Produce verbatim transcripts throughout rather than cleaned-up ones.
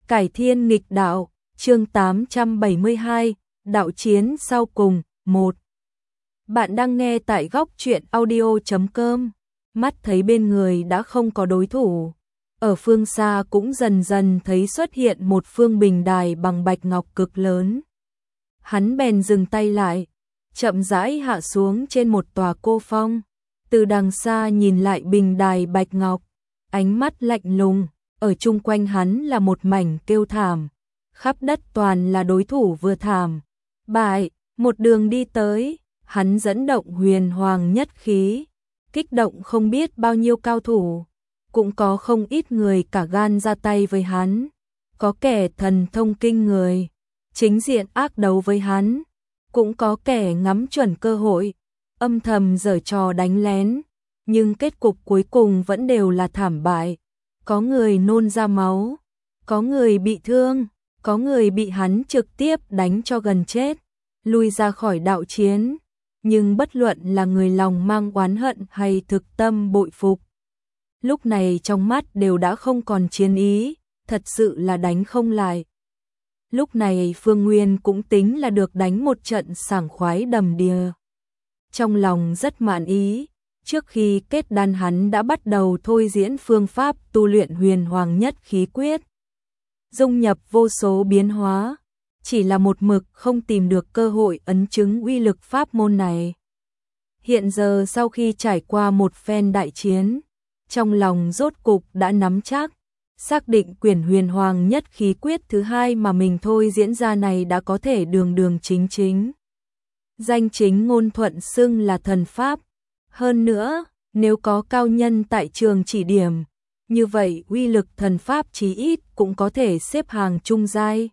Cải thiên nghịch đạo, chương tám trăm bảy mươi hai, đạo chiến sau cùng, một. Bạn đang nghe tại góc truyện audio chấm com, mắt thấy bên người đã không có đối thủ. Ở phương xa cũng dần dần thấy xuất hiện một phương bình đài bằng bạch ngọc cực lớn. Hắn bèn dừng tay lại, chậm rãi hạ xuống trên một tòa cô phong. Từ đằng xa nhìn lại bình đài bạch ngọc, ánh mắt lạnh lùng. Ở chung quanh hắn là một mảnh kêu thảm, khắp đất toàn là đối thủ vừa thảm. Bại, một đường đi tới, hắn dẫn động huyền hoàng nhất khí, kích động không biết bao nhiêu cao thủ, cũng có không ít người cả gan ra tay với hắn, có kẻ thần thông kinh người, chính diện ác đấu với hắn, cũng có kẻ ngắm chuẩn cơ hội, âm thầm giở trò đánh lén, nhưng kết cục cuối cùng vẫn đều là thảm bại. Có người nôn ra máu, có người bị thương, có người bị hắn trực tiếp đánh cho gần chết, lui ra khỏi đạo chiến. Nhưng bất luận là người lòng mang oán hận hay thực tâm bội phục, lúc này trong mắt đều đã không còn chiến ý, thật sự là đánh không lại. Lúc này Phương Nguyên cũng tính là được đánh một trận sảng khoái đầm đìa. Trong lòng rất mãn ý. Trước khi kết đan hắn đã bắt đầu thôi diễn phương pháp tu luyện huyền hoàng nhất khí quyết. Dung nhập vô số biến hóa, chỉ là một mực không tìm được cơ hội ấn chứng uy lực pháp môn này. Hiện giờ sau khi trải qua một phen đại chiến, trong lòng rốt cục đã nắm chắc, xác định quyển huyền hoàng nhất khí quyết thứ hai mà mình thôi diễn ra này đã có thể đường đường chính chính. Danh chính ngôn thuận xưng là thần pháp. Hơn nữa, nếu có cao nhân tại trường chỉ điểm, như vậy uy lực thần pháp chí ít cũng có thể xếp hàng trung giai.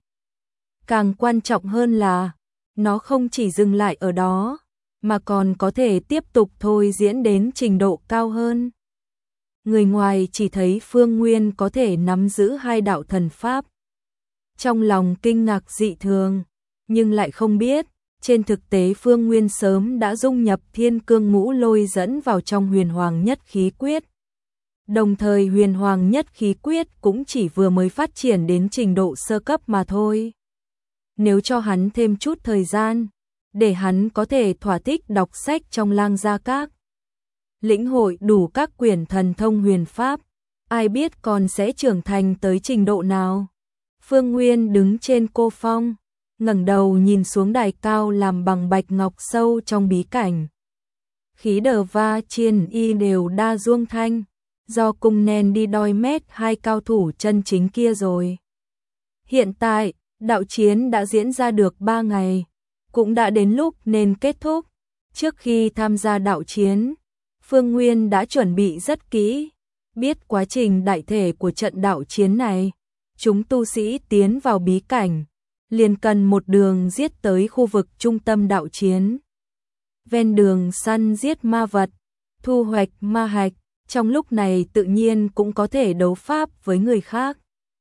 Càng quan trọng hơn là, nó không chỉ dừng lại ở đó, mà còn có thể tiếp tục thôi diễn đến trình độ cao hơn. Người ngoài chỉ thấy Phương Nguyên có thể nắm giữ hai đạo thần pháp. Trong lòng kinh ngạc dị thường, nhưng lại không biết. Trên thực tế Phương Nguyên sớm đã dung nhập thiên cương ngũ lôi dẫn vào trong huyền hoàng nhất khí quyết. Đồng thời huyền hoàng nhất khí quyết cũng chỉ vừa mới phát triển đến trình độ sơ cấp mà thôi. Nếu cho hắn thêm chút thời gian, để hắn có thể thỏa thích đọc sách trong Lang Gia Các, lĩnh hội đủ các quyển thần thông huyền pháp, ai biết còn sẽ trưởng thành tới trình độ nào. Phương Nguyên đứng trên cô phong, ngẩng đầu nhìn xuống đài cao làm bằng bạch ngọc sâu trong bí cảnh. Khí đờ va chiên y đều đa duông thanh, do cung nền đi đoi mét hai cao thủ chân chính kia rồi. Hiện tại, đạo chiến đã diễn ra được ba ngày, cũng đã đến lúc nên kết thúc. Trước khi tham gia đạo chiến, Phương Nguyên đã chuẩn bị rất kỹ, biết quá trình đại thể của trận đạo chiến này. Chúng tu sĩ tiến vào bí cảnh, liền cần một đường giết tới khu vực trung tâm đạo chiến. Ven đường săn giết ma vật, thu hoạch ma hạch, trong lúc này tự nhiên cũng có thể đấu pháp với người khác.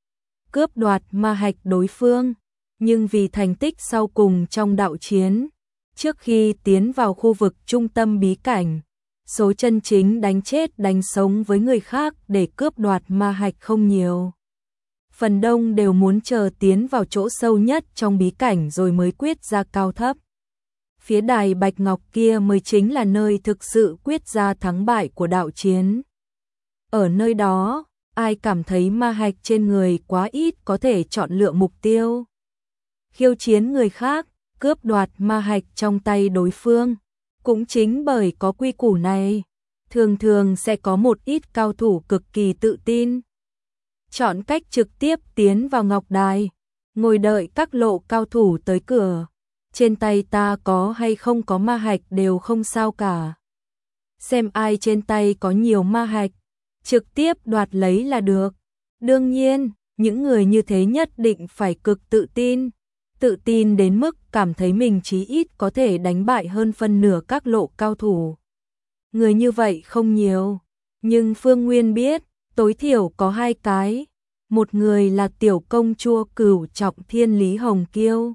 Cướp đoạt ma hạch đối phương, nhưng vì thành tích sau cùng trong đạo chiến, trước khi tiến vào khu vực trung tâm bí cảnh, số chân chính đánh chết đánh sống với người khác để cướp đoạt ma hạch không nhiều. Phần đông đều muốn chờ tiến vào chỗ sâu nhất trong bí cảnh rồi mới quyết ra cao thấp. Phía đài bạch ngọc kia mới chính là nơi thực sự quyết ra thắng bại của đạo chiến. Ở nơi đó, ai cảm thấy ma hạch trên người quá ít có thể chọn lựa mục tiêu. Khiêu chiến người khác, cướp đoạt ma hạch trong tay đối phương. Cũng chính bởi có quy củ này, thường thường sẽ có một ít cao thủ cực kỳ tự tin. Chọn cách trực tiếp tiến vào ngọc đài, ngồi đợi các lộ cao thủ tới cửa. Trên tay ta có hay không có ma hạch đều không sao cả. Xem ai trên tay có nhiều ma hạch, trực tiếp đoạt lấy là được. Đương nhiên, những người như thế nhất định phải cực tự tin. Tự tin đến mức cảm thấy mình chí ít có thể đánh bại hơn phân nửa các lộ cao thủ. Người như vậy không nhiều, nhưng Phương Nguyên biết, tối thiểu có hai cái. Một người là tiểu công chúa Cửu Trọng Thiên Lý Hồng Kiêu.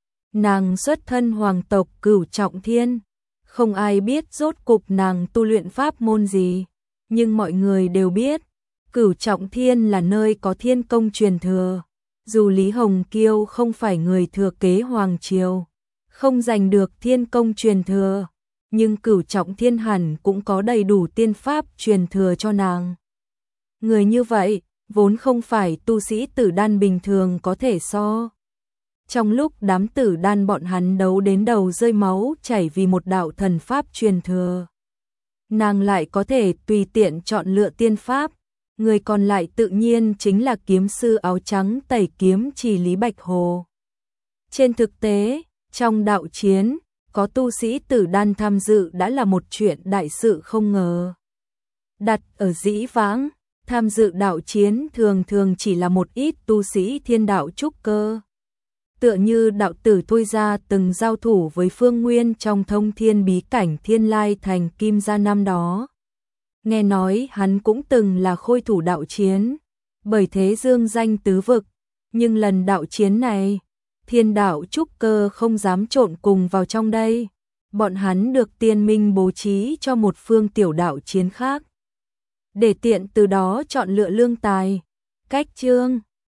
Nàng xuất thân hoàng tộc Cửu Trọng Thiên, không ai biết rốt cục nàng tu luyện pháp môn gì, nhưng mọi người đều biết, Cửu Trọng Thiên là nơi có thiên công truyền thừa, Dù Lý Hồng Kiêu không phải người thừa kế hoàng triều, không giành được thiên công truyền thừa, nhưng Cửu Trọng Thiên hẳn cũng có đầy đủ tiên pháp truyền thừa cho nàng. Người như vậy, vốn không phải tu sĩ tử đan bình thường có thể so. Trong lúc đám tử đan bọn hắn đấu đến đầu rơi máu chảy vì một đạo thần pháp truyền thừa, nàng lại có thể tùy tiện chọn lựa tiên pháp, người còn lại tự nhiên chính là kiếm sư áo trắng tẩy kiếm chỉ Lý Bạch Hồ. Trên thực tế, trong đạo chiến, có tu sĩ tử đan tham dự đã là một chuyện đại sự không ngờ. Đặt ở dĩ vãng, tham dự đạo chiến thường thường chỉ là một ít tu sĩ thiên đạo trúc cơ. Tựa như đạo tử Thôi Gia từng giao thủ với Phương Nguyên trong thông thiên bí cảnh Thiên Lai Thành Kim Gia năm đó. Nghe nói hắn cũng từng là khôi thủ đạo chiến, bởi thế dương danh tứ vực, nhưng lần đạo chiến này, thiên đạo trúc cơ không dám trộn cùng vào trong đây. Bọn hắn được tiên minh bố trí cho một phương tiểu đạo chiến khác, để tiện từ đó chọn lựa lương tài. Cách chương